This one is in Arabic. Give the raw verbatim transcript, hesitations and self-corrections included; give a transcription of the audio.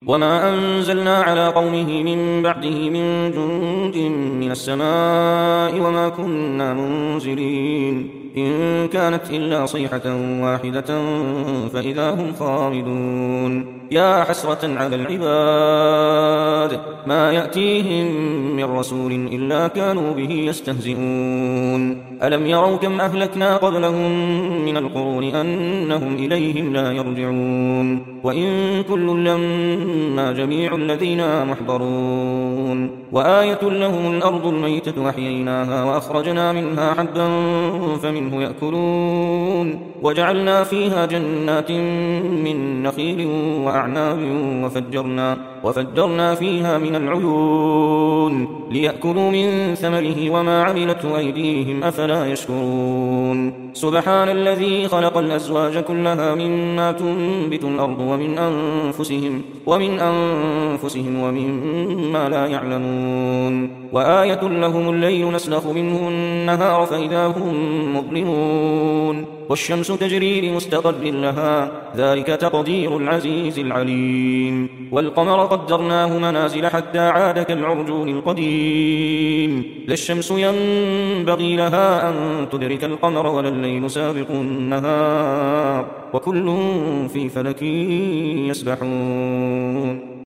وما أنزلنا على قومه من بعده من جند من السماء وما كنا منزلين إن كانت إلا صيحة واحدة فإذا هم خامدون يا حسرة على العباد ما يأتيهم من رسول إلا كانوا به يستهزئون ألم يروا كم أهلكنا قبلهم من القرون أنهم إليهم لا يرجعون وإن كل لما جميع الذين محضرون وآية لهم الأرض الميتة أحييناها وأخرجنا منها حبا فمنه يأكلون وجعلنا فيها جنات من نخيل وأعناب وفجرنا, وفجرنا فيها من العيون ليأكلوا من ثمره وما عملته أيديهم أفلا يشكرون سبحان الذي خلق الأزواج كلها مما تنبت الأرض ومن أنفسهم, ومن أنفسهم ومما لا يعلمون وآية لهم الليل نسلخ منه النهار فإذا هم مظلمون والشمس تجري لمستقر لها ذلك تقدير العزيز العليم والقمر قدرناه منازل حتى عاد كالعرجون القديم لا الشمس ينبغي لها أن تدرك القمر ولا الليل سابق النهار وكل في فلك يسبحون